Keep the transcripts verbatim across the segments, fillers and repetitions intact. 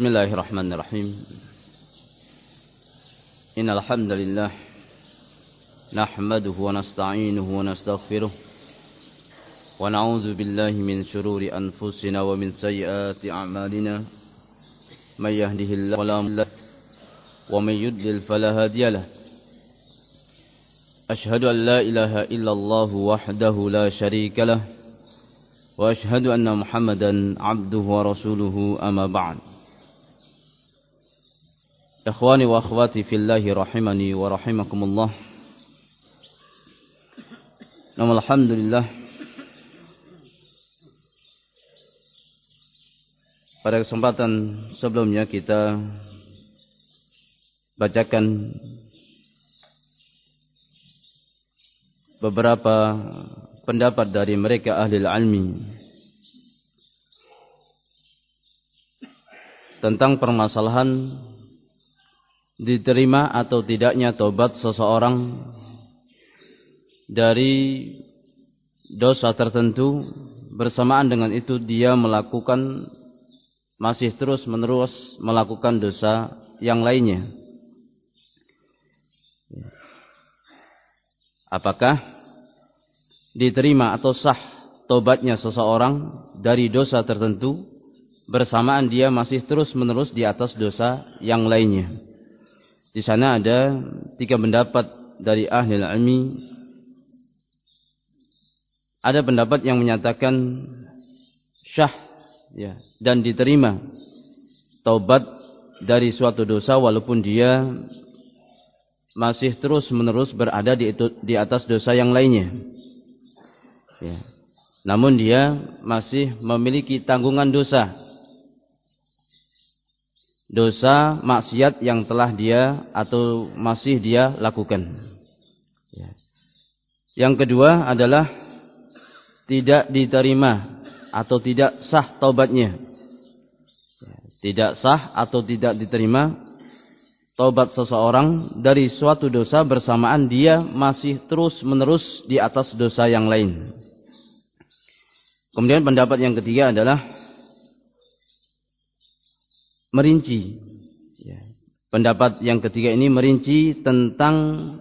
Bismillahirrahmanirrahim. Innal hamdalillah nahmaduhu wa nasta'inuhu wa nastaghfiruh wa na'udzu billahi min shururi anfusina wa min sayyiati a'malina. May yahdihillahu fala mudilla lahu wa may yudlil fala hadiya lahu. Ashhadu an la ilaha illallah wahdahu la syarika lahu wa ashhadu anna Muhammadan 'abduhu wa rasuluhu amma ba'd. Ikhwani wa akhwati fillahi rahimani wa rahimakumullah. Nama alhamdulillah, pada kesempatan sebelumnya kita bacakan beberapa pendapat dari mereka ahli ilmi tentang permasalahan diterima atau tidaknya taubat seseorang dari dosa tertentu, bersamaan dengan itu dia melakukan masih terus menerus melakukan dosa yang lainnya. Apakah diterima atau sah taubatnya seseorang dari dosa tertentu bersamaan dia masih terus menerus di atas dosa yang lainnya? Di sana ada tiga pendapat dari ahli ilmi. Ada pendapat yang menyatakan syah ya, dan diterima taubat dari suatu dosa walaupun dia masih terus menerus berada di, itu, di atas dosa yang lainnya ya. Namun dia masih memiliki tanggungan dosa dosa maksiat yang telah dia atau masih dia lakukan ya. Yang kedua adalah tidak diterima atau tidak sah taubatnya ya. Tidak sah atau tidak diterima taubat seseorang dari suatu dosa bersamaan dia masih terus menerus di atas dosa yang lain. Kemudian pendapat yang ketiga adalah merinci ya. Pendapat yang ketiga ini merinci tentang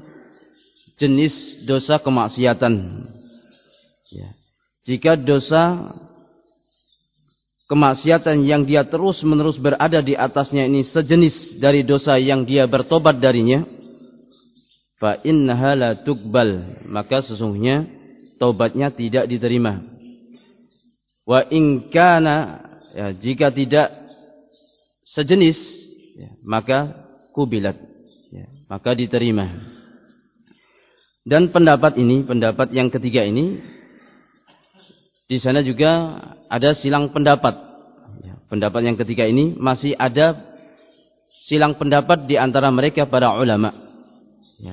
jenis dosa kemaksiatan ya. Jika dosa kemaksiatan yang dia terus menerus berada di atasnya ini sejenis dari dosa yang dia bertobat darinya, fa innaha la tuqbal, maka sesungguhnya taubatnya tidak diterima. Wa in kana ya, jika tidak sejenis ya, maka kubilat ya, maka diterima. Dan pendapat ini, pendapat yang ketiga ini, di sana juga ada silang pendapat ya, pendapat yang ketiga ini masih ada silang pendapat di antara mereka para ulama ya,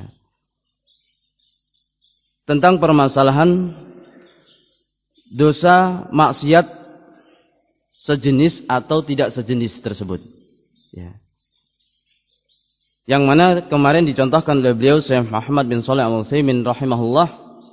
tentang permasalahan dosa maksiat sejenis atau tidak sejenis tersebut ya. Yang mana kemarin dicontohkan oleh beliau Syekh Muhammad bin Shalih Al-Utsaimin rahimahullah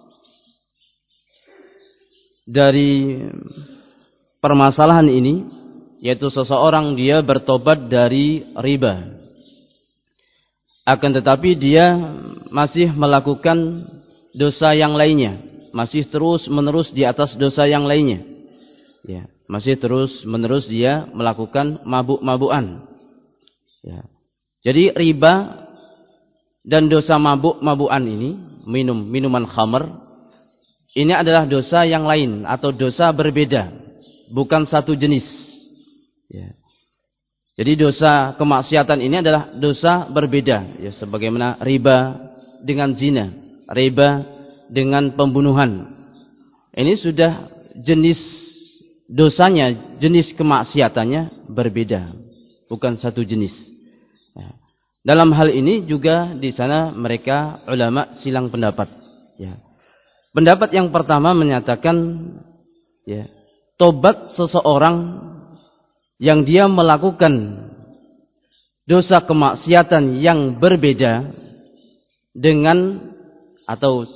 dari permasalahan ini, yaitu seseorang dia bertobat dari riba, akan tetapi dia masih melakukan dosa yang lainnya, masih terus menerus di atas dosa yang lainnya ya. Masih terus menerus dia melakukan mabuk-mabukan ya. Jadi riba dan dosa mabuk-mabukan ini, minum minuman khamr, ini adalah dosa yang lain atau dosa berbeda, bukan satu jenis ya. Jadi dosa kemaksiatan ini adalah dosa berbeda ya, sebagaimana riba dengan zina, riba dengan pembunuhan. Ini sudah jenis dosanya, jenis kemaksiatannya berbeda, bukan satu jenis ya. Dalam hal ini juga di sana mereka ulama silang pendapat ya. Pendapat yang pertama menyatakan ya, tobat seseorang yang dia melakukan dosa kemaksiatan yang berbeda dengan atau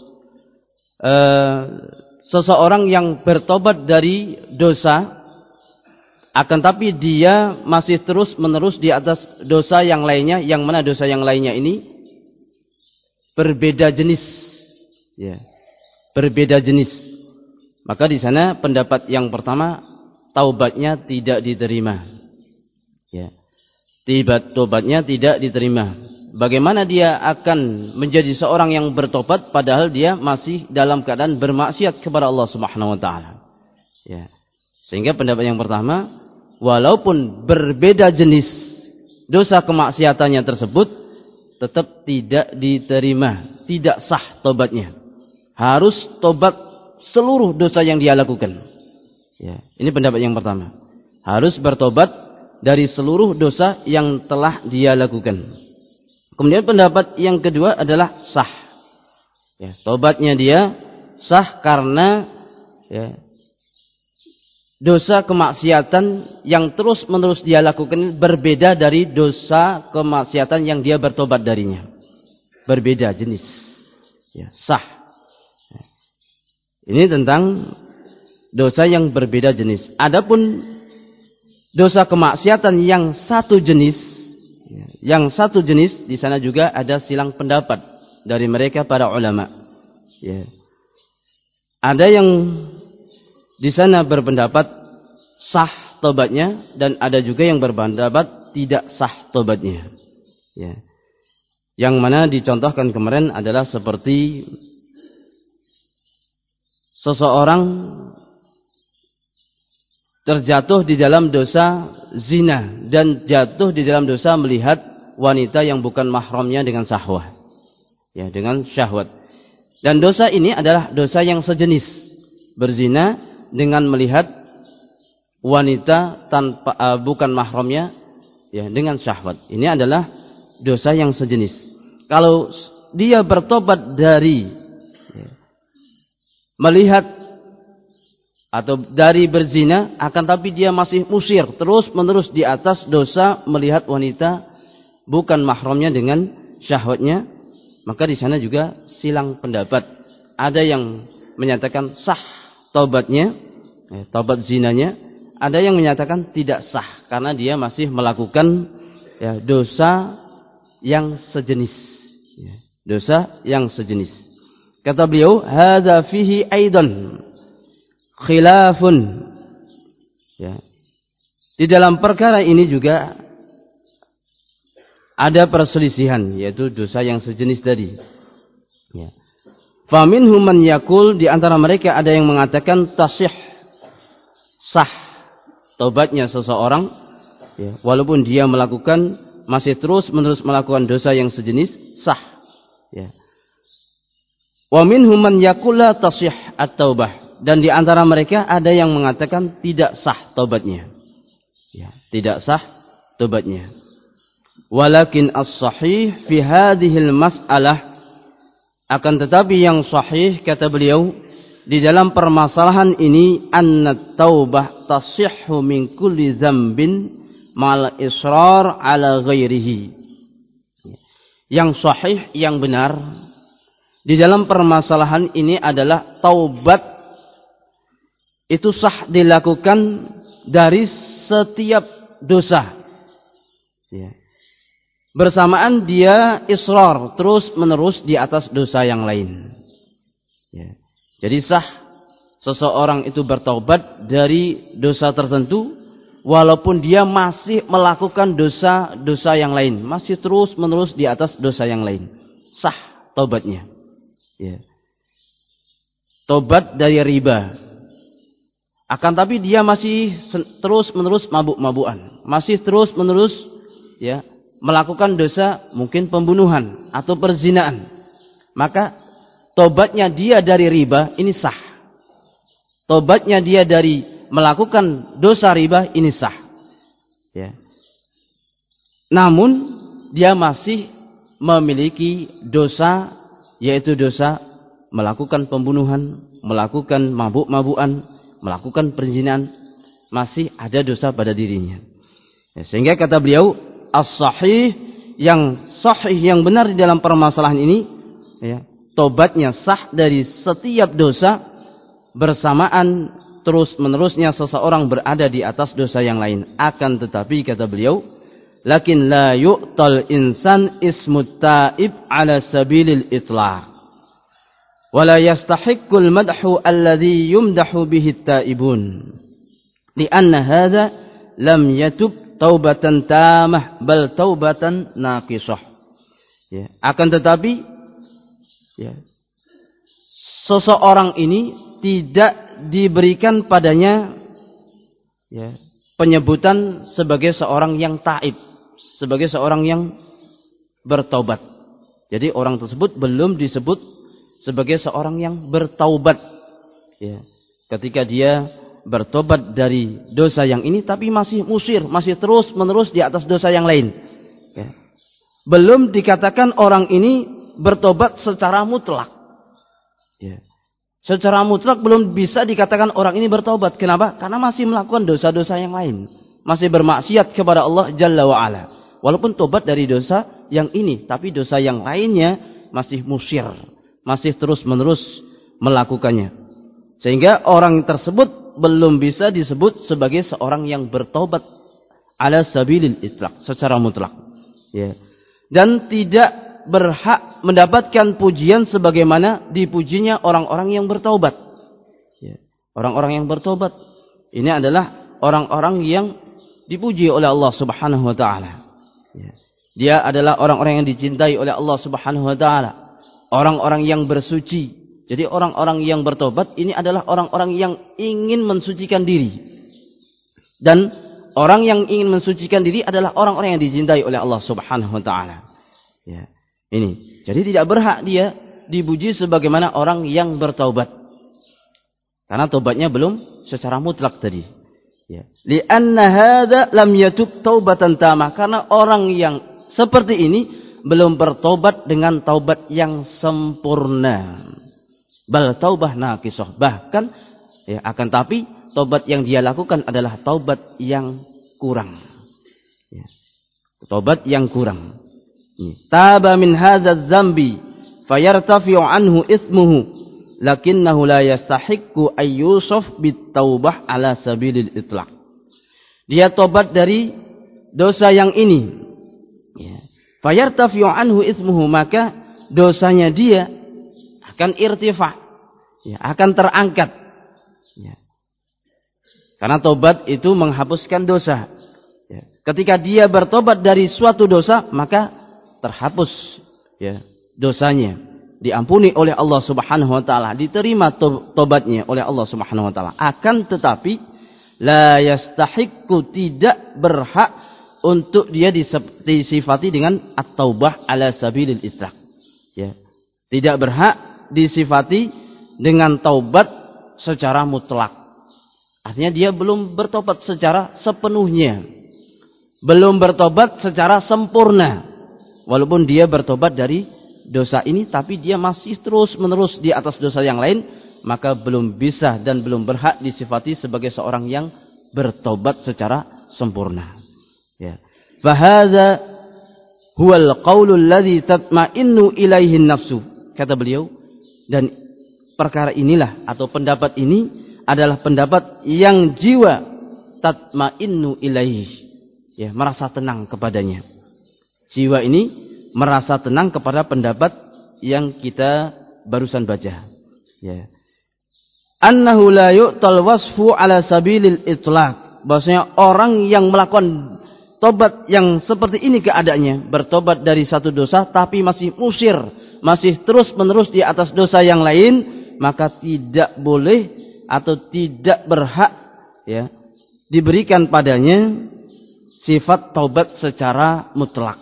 uh, seseorang yang bertobat dari dosa Akan tapi dia masih terus menerus di atas dosa yang lainnya, yang mana dosa yang lainnya ini berbeda jenis, ya, berbeda jenis. Maka di sana pendapat yang pertama, taubatnya tidak diterima, ya, tiba taubatnya tidak diterima. Bagaimana dia akan menjadi seorang yang bertobat padahal dia masih dalam keadaan bermaksiat kepada Allah Subhanahu wa taala? Ya. Sehingga pendapat yang pertama, walaupun berbeda jenis dosa kemaksiatannya tersebut, tetap tidak diterima, tidak sah tobatnya. Harus tobat seluruh dosa yang dia lakukan. Ya, ini pendapat yang pertama. Harus bertobat dari seluruh dosa yang telah dia lakukan. Kemudian pendapat yang kedua adalah sah. Ya, tobatnya dia sah karena ya, dosa kemaksiatan yang terus-menerus dia lakukan berbeda dari dosa kemaksiatan yang dia bertobat darinya. Berbeda jenis. Ya, sah. Ini tentang dosa yang berbeda jenis. Adapun dosa kemaksiatan yang satu jenis, yang satu jenis, di sana juga ada silang pendapat dari mereka para ulama. Ya. Ada yang di sana berpendapat sah tobatnya dan ada juga yang berpendapat tidak sah tobatnya. Ya. Yang mana dicontohkan kemarin adalah seperti seseorang terjatuh di dalam dosa zina dan jatuh di dalam dosa melihat wanita yang bukan mahramnya dengan syahwat. Ya, dengan syahwat. Dan dosa ini adalah dosa yang sejenis. Berzina dengan melihat wanita tanpa uh, bukan mahramnya, ya, dengan syahwat. Ini adalah dosa yang sejenis. Kalau dia bertobat dari ya, melihat atau dari berzina, akan tapi dia masih musir terus menerus di atas dosa melihat wanita bukan mahramnya dengan syahwatnya, maka di sana juga silang pendapat. Ada yang menyatakan sah taubatnya, eh, taubat zinanya. Ada yang menyatakan tidak sah karena dia masih melakukan ya, dosa yang sejenis, ya, dosa yang sejenis. Kata beliau, hadza fihi aidan khilafun. Ya. Di dalam perkara ini juga ada perselisihan, yaitu dosa yang sejenis tadi. Ya. Faminhum man yaqul, di antara mereka ada yang mengatakan tasih, sah taubatnya seseorang, ya, walaupun dia melakukan masih terus menerus melakukan dosa yang sejenis, sah. Ya. Wa minhum man yaqul la tasih at-taubah, dan di antara mereka ada yang mengatakan tidak sah taubatnya. Ya, tidak sah taubatnya. Walakin as-sahih fi hadhil mas'alah, akan tetapi yang sahih kata beliau di dalam permasalahan ini, anna taubah tasihhu min kulli dzambin mal israr ala ghairihi. Yang sahih, yang benar di dalam permasalahan ini adalah taubat itu sah dilakukan dari setiap dosa. Ya. Bersamaan dia israr terus menerus di atas dosa yang lain. Ya. Jadi sah seseorang itu bertaubat dari dosa tertentu walaupun dia masih melakukan dosa-dosa yang lain, masih terus menerus di atas dosa yang lain. Sah taubatnya. Ya. Taubat dari riba. Akan tapi dia masih terus menerus mabuk-mabukan, masih terus menerus ya melakukan dosa mungkin pembunuhan atau perzinaan, maka tobatnya dia dari riba ini sah. Tobatnya dia dari melakukan dosa riba ini sah. Ya. Namun dia masih memiliki dosa, yaitu dosa melakukan pembunuhan, melakukan mabuk-mabukan, melakukan perzinaan, masih ada dosa pada dirinya. Ya, sehingga kata beliau, as-sahih, yang sahih, yang benar di dalam permasalahan ini, ya, tobatnya sah dari setiap dosa bersamaan terus-menerusnya seseorang berada di atas dosa yang lain. Akan tetapi kata beliau, lakin la yu'tal insan ismut ta'ib ala sabilil itlaq. Wa la yastahiqqul madhu alladhi yumdahu bihi at-ta'ibun. Lianna hadha lam yatub taubatan tamah bal taubatan naqisah. Ya, akan tetapi ya, seseorang ini tidak diberikan padanya ya, penyebutan sebagai seorang yang taib, sebagai seorang yang bertaubat. Jadi orang tersebut belum disebut sebagai seorang yang bertaubat. Ya, ketika dia bertobat dari dosa yang ini, tapi masih musir, masih terus menerus di atas dosa yang lain. Ya. Belum dikatakan orang ini bertobat secara mutlak. Ya. Secara mutlak belum bisa dikatakan orang ini bertobat. Kenapa? Karena masih melakukan dosa-dosa yang lain. Masih bermaksiat kepada Allah Jalla wa'ala. Walaupun tobat dari dosa yang ini, tapi dosa yang lainnya masih musir. Masih terus-menerus melakukannya. Sehingga orang tersebut belum bisa disebut sebagai seorang yang bertobat ala sabilil itlaq, secara mutlak. Ya. Dan tidak berhak mendapatkan pujian sebagaimana dipujinya orang-orang yang bertaubat. Ya. Orang-orang yang bertaubat ini adalah orang-orang yang dipuji oleh Allah Subhanahu wa taala. Ya. Dia adalah orang-orang yang dicintai oleh Allah Subhanahu wa taala. Orang-orang yang bersuci. Jadi orang-orang yang bertobat ini adalah orang-orang yang ingin mensucikan diri. Dan orang yang ingin mensucikan diri adalah orang-orang yang dicintai oleh Allah Subhanahu wa taala. Ya. Ini. Jadi tidak berhak dia dipuji sebagaimana orang yang bertaubat. Karena taubatnya belum secara mutlak tadi. Ya. Li'anna hadza lam yatub taubatan tamah. Karena orang yang seperti ini belum bertobat dengan taubat yang sempurna. Bal taubah naqisah. Bahkan ya, akan tapi taubat yang dia lakukan adalah taubat yang kurang. Ya. Taubat yang kurang. Taba min hadzal dzambi fayartafi'u anhu ismuhu lakinnahu la yastahiqqu ay yusaf bit taubah ala sabilil itlaq. Dia tobat dari dosa yang ini. Ya. Fayartafi'u anhu ismuhu, maka dosanya dia akan irtifa, ya, akan terangkat. Ya. Karena tobat itu menghapuskan dosa. Ya. Ketika dia bertobat dari suatu dosa, maka terhapus ya, dosanya, diampuni oleh Allah Subhanahu wa taala, diterima tobatnya oleh Allah Subhanahu wa taala. Akan tetapi la yastahiqqu, tidak berhak untuk dia disifati dengan at-taubah ala sabilil itlaq. Ya. Tidak berhak disifati dengan taubat secara mutlak. Artinya dia belum bertobat secara sepenuhnya. Belum bertobat secara sempurna. Walaupun dia bertobat dari dosa ini, tapi dia masih terus menerus di atas dosa yang lain, maka belum bisa dan belum berhak disifati sebagai seorang yang bertobat secara sempurna. Ya. Fahadza huwal qaulul ladzi tatma'innu ilaihi nafsu. Kata beliau, dan perkara inilah atau pendapat ini adalah pendapat yang jiwa tatma'innu ilaihi, ya, merasa tenang kepadanya. Jiwa ini merasa tenang kepada pendapat yang kita barusan baca. Ya. Annahu la yu'tal wasfu ala sabilil itlaq. Bahwasanya orang yang melakukan tobat yang seperti ini keadaannya, bertobat dari satu dosa tapi masih musir, masih terus menerus di atas dosa yang lain, maka tidak boleh atau tidak berhak ya diberikan padanya sifat taubat secara mutlak.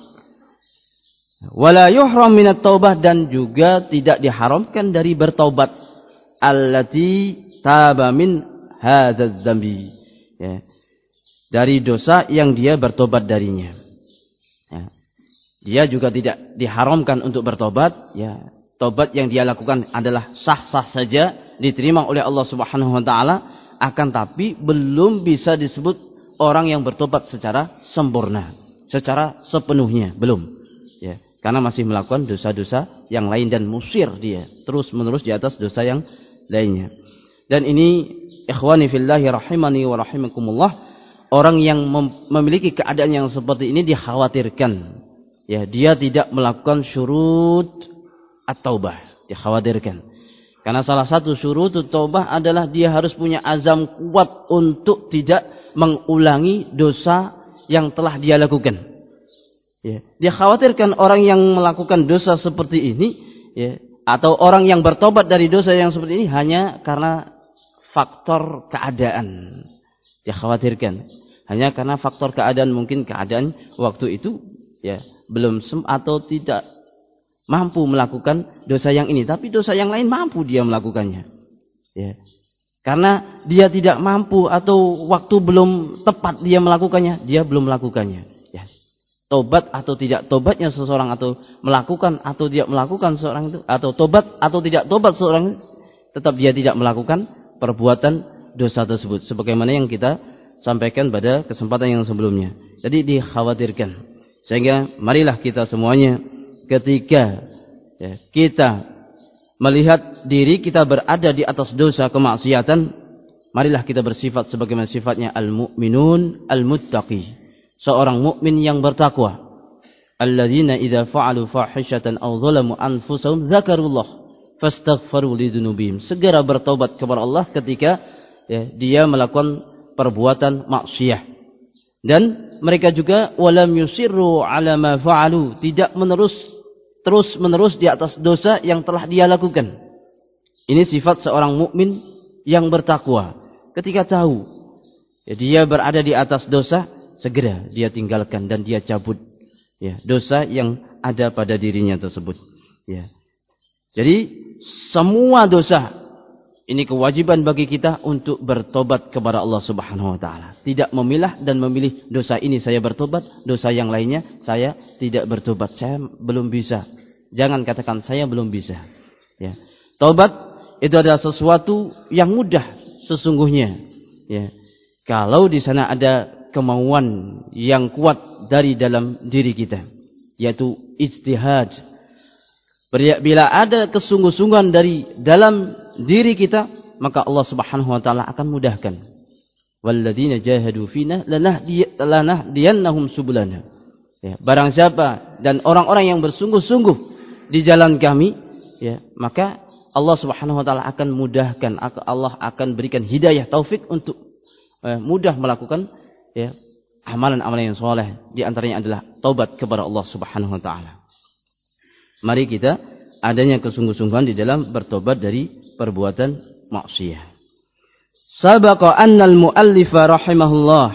Wala yuhram minat taubah, dan juga tidak diharamkan dari bertaubat. Allati taba min hadzal dzambi. Ya. Dari dosa yang dia bertobat darinya. Ya. Dia juga tidak diharamkan untuk bertobat. Ya. Tobat yang dia lakukan adalah sah-sah saja, diterima oleh Allah Subhanahu wa taala, akan tapi belum bisa disebut orang yang bertobat secara sempurna, secara sepenuhnya, belum. Ya. Karena masih melakukan dosa-dosa yang lain dan musir dia terus menerus di atas dosa yang lainnya. Dan ini ikhwani fillahi rahimani wa rahimakumullah, orang yang mem- memiliki keadaan yang seperti ini dikhawatirkan, ya, dia tidak melakukan syurut at-taubah, dikhawatirkan. Karena salah satu syurut at-taubah adalah dia harus punya azam kuat untuk tidak mengulangi dosa yang telah dia lakukan. Ya, dia khawatirkan orang yang melakukan dosa seperti ini, ya, atau orang yang bertobat dari dosa yang seperti ini hanya karena faktor keadaan. Dia khawatirkan hanya karena faktor keadaan, mungkin keadaan waktu itu, ya, belum sem atau tidak mampu melakukan dosa yang ini, tapi dosa yang lain mampu dia melakukannya. Ya. Karena dia tidak mampu atau waktu belum tepat dia melakukannya, dia belum melakukannya. Ya. Tobat atau tidak tobatnya seseorang, atau melakukan atau tidak melakukan seorang itu, atau tobat atau tidak tobat seorang, tetap dia tidak melakukan perbuatan dosa tersebut. Sebagaimana yang kita sampaikan pada kesempatan yang sebelumnya. Jadi dikhawatirkan. Sehingga marilah kita semuanya ketika, ya, kita melihat diri kita berada di atas dosa kemaksiatan, marilah kita bersifat sebagaimana sifatnya al-mu'minun al-muttaqi, seorang mukmin yang bertakwa. Alladzina idza fa'alu fahishatan aw zalamu anfusahum dzakarullah fastaghfiru lidzunubihim. Segera bertobat kepada Allah ketika, ya, dia melakukan perbuatan maksiat. Dan mereka juga walam yusirru ala ma fa'alu, tidak menerus terus menerus di atas dosa yang telah dia lakukan. Ini sifat seorang mukmin yang bertakwa. Ketika tahu, ya, dia berada di atas dosa, segera dia tinggalkan dan dia cabut, ya, dosa yang ada pada dirinya tersebut. Ya. Jadi semua dosa ini kewajiban bagi kita untuk bertobat kepada Allah Subhanahu wa taala. Tidak memilah dan memilih dosa ini saya bertobat, dosa yang lainnya saya tidak bertobat. Saya belum bisa. Jangan katakan saya belum bisa. Ya. Taubat itu adalah sesuatu yang mudah sesungguhnya. Ya. Kalau di sana ada kemauan yang kuat dari dalam diri kita, yaitu ijtihad. Bila ada kesungguh-sungguhan dari dalam diri kita, maka Allah Subhanahu wa taala akan mudahkan. Walladzina jahadu fina lanahdiyannahum subulana. Ya, barang siapa dan orang-orang yang bersungguh-sungguh di jalan kami, ya, maka Allah Subhanahu wa taala akan mudahkan, Allah akan berikan hidayah taufik untuk eh, mudah melakukan, ya, amalan-amalan yang saleh. Di antaranya adalah taubat kepada Allah Subhanahu wa taala. Mari kita adanya kesungguh-sungguhan di dalam bertobat dari perbuatan maksiat. Sabaqa annal muallifa rahimahullah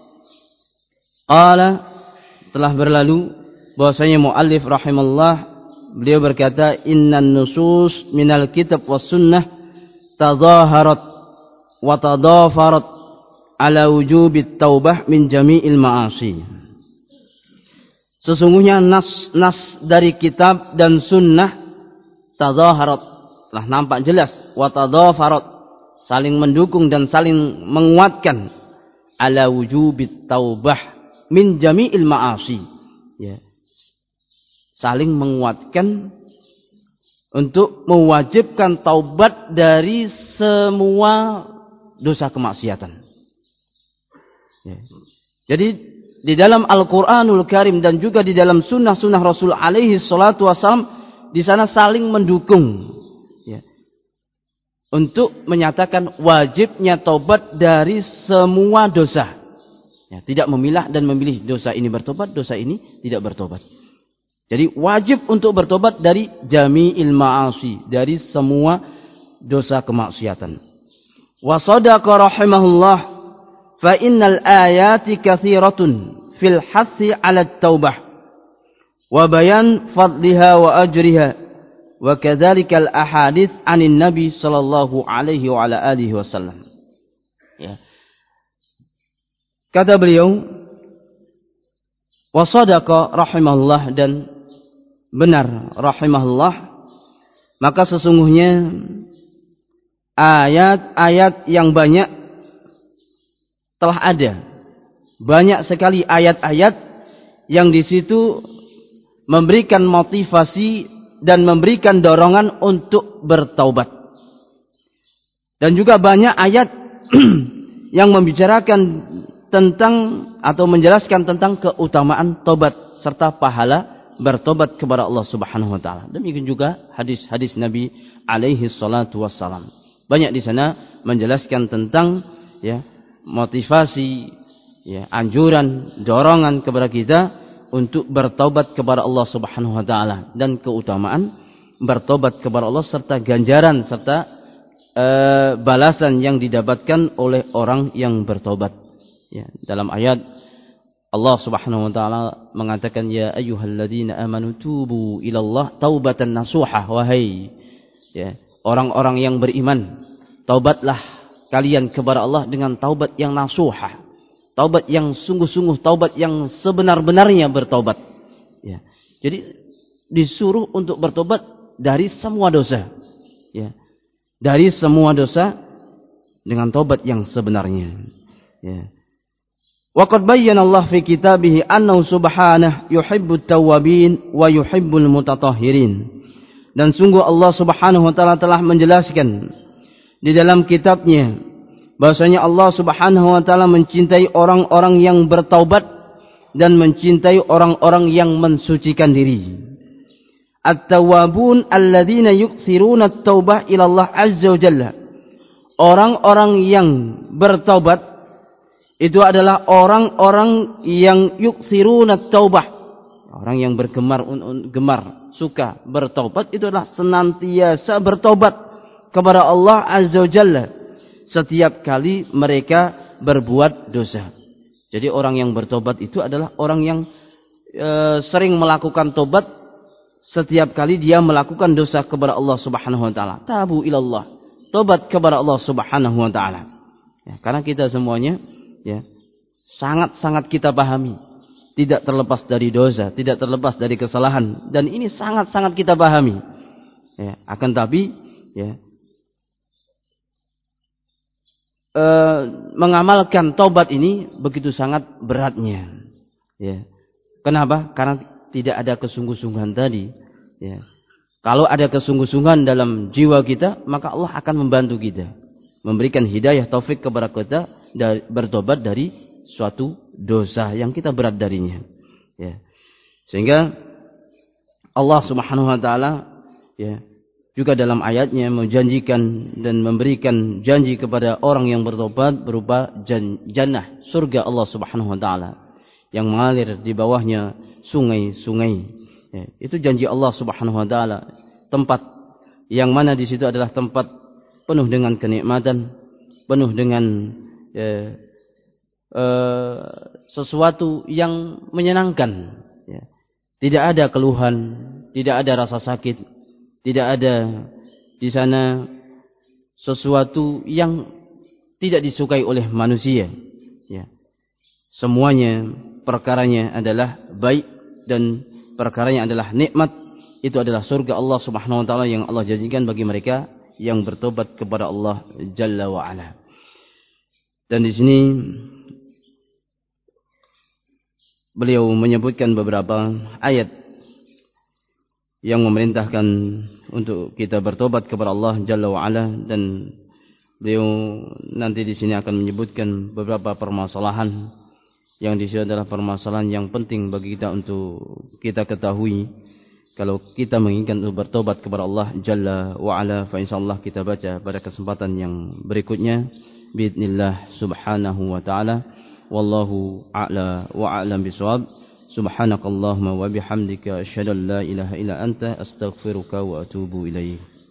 qala, telah berlalu bahwasanya muallif rahimahullah, beliau berkata, innan nusus minal kitab was sunnah tadhaharat wa tadafarat ala wujubit taubah min jami'il ma'asi. Sesungguhnya nas-nas dari kitab dan sunnah tadhaharat, telah nampak jelas, wa tadafarat, saling mendukung dan saling menguatkan, ala wujubit taubah min jami'il ma'asi, ya, saling menguatkan untuk mewajibkan taubat dari semua dosa kemaksiatan. Ya. Jadi di dalam Al-Quranul Karim dan juga di dalam sunnah-sunnah Rasul alaihi salatu wassalam, di sana saling mendukung, ya, untuk menyatakan wajibnya taubat dari semua dosa. Ya, tidak memilah dan memilih dosa ini bertobat, dosa ini tidak bertobat. Jadi wajib untuk bertobat dari jami'il ma'asi, dari semua dosa kemaksiatan. Wa sadaqa rahimahullah fa innal ayati katsiratun fil hassi 'ala at-taubah wa bayan fadliha wa ajriha wa kadzalika al-ahadits 'anin nabi sallallahu alaihi wa ala alihi wasallam. Ya. Kata beliau, wa sadaqa rahimahullah, dan benar rahimahullah, maka sesungguhnya ayat-ayat yang banyak telah ada, banyak sekali ayat-ayat yang di situ memberikan motivasi dan memberikan dorongan untuk bertaubat. Dan juga banyak ayat yang membicarakan tentang atau menjelaskan tentang keutamaan tobat serta pahala bertobat kepada Allah Subhanahu wa taala. Demikian juga hadis-hadis Nabi alaihi salatu wassalam. Banyak di sana menjelaskan tentang ya motivasi, ya anjuran, dorongan kepada kita untuk bertobat kepada Allah Subhanahu wa taala dan keutamaan bertobat kepada Allah serta ganjaran serta e, balasan yang didapatkan oleh orang yang bertobat. Ya, dalam ayat Allah Subhanahu wa taala mengatakan ya ayyuhalladzina amanu tubu ilallah taubatan nasuha, wahai ya orang-orang yang beriman, taubatlah kalian kepada Allah dengan taubat yang nasuha, taubat yang sungguh-sungguh, taubat yang sebenar-benarnya bertaubat. Ya. Jadi disuruh untuk bertobat dari semua dosa. Ya. Dari semua dosa dengan taubat yang sebenarnya. Ya. Wa qad bayyana Allah fi kitabihi annahu subhanahu yuhibbut tawwabin wa yuhibbul mutatahhirin. Dan sungguh Allah Subhanahu wa taala telah menjelaskan di dalam kitabnya bahwasanya Allah Subhanahu wa taala mencintai orang-orang yang bertaubat dan mencintai orang-orang yang mensucikan diri. At-tawwabun alladzina yuktsiruna at-taubah ila Allah azza wa jalla. Orang-orang yang bertaubat itu adalah orang-orang yang yuktsiruna at-taubah. Orang yang bergemar gemar suka bertaubat itu adalah senantiasa bertaubat kepada Allah azza wa jalla setiap kali mereka berbuat dosa. Jadi orang yang bertobat itu adalah orang yang e, sering melakukan tobat setiap kali dia melakukan dosa kepada Allah Subhanahu wa taala. Tabu ilallah, tobat kepada Allah Subhanahu wa taala. Ya, karena kita semuanya ya sangat-sangat kita pahami, tidak terlepas dari dosa, tidak terlepas dari kesalahan, dan ini sangat-sangat kita pahami. Ya, akan tapi ya E, mengamalkan taubat ini begitu sangat beratnya. Ya. Kenapa? Karena tidak ada kesungguh-sungguhan tadi. Ya. Kalau ada kesungguh-sungguhan dalam jiwa kita, maka Allah akan membantu kita, memberikan hidayah taufik kepada kita dari, bertobat dari suatu dosa yang kita berat darinya. Ya. Sehingga Allah Subhanahu wa taala ya juga dalam ayatnya menjanjikan dan memberikan janji kepada orang yang bertobat berupa jannah, surga Allah Subhanahu wa taala yang mengalir di bawahnya sungai-sungai. Ya, itu janji Allah Subhanahu wa taala, tempat yang mana di situ adalah tempat penuh dengan kenikmatan, penuh dengan ya, eh, sesuatu yang menyenangkan. Ya. Tidak ada keluhan, tidak ada rasa sakit. Tidak ada di sana sesuatu yang tidak disukai oleh manusia. Ya. Semuanya perkaranya adalah baik dan perkaranya adalah nikmat. Itu adalah surga Allah Subhanahu wa taala yang Allah janjikan bagi mereka yang bertobat kepada Allah Jalla wa Ala. Dan di sini beliau menyebutkan beberapa ayat yang memerintahkan untuk kita bertobat kepada Allah Jalla wa Ala, dan beliau nanti di sini akan menyebutkan beberapa permasalahan yang di sini adalah permasalahan yang penting bagi kita untuk kita ketahui kalau kita menginginkan untuk bertobat kepada Allah Jalla wa Ala. Fa insyaallah kita baca pada kesempatan yang berikutnya biidznillah subhanahu wa taala. Wallahu a'la wa a'lam bishawab. Subhanakallahumma wa bihamdika asyhadu an la ilaha illa anta astaghfiruka wa atubu ilaik.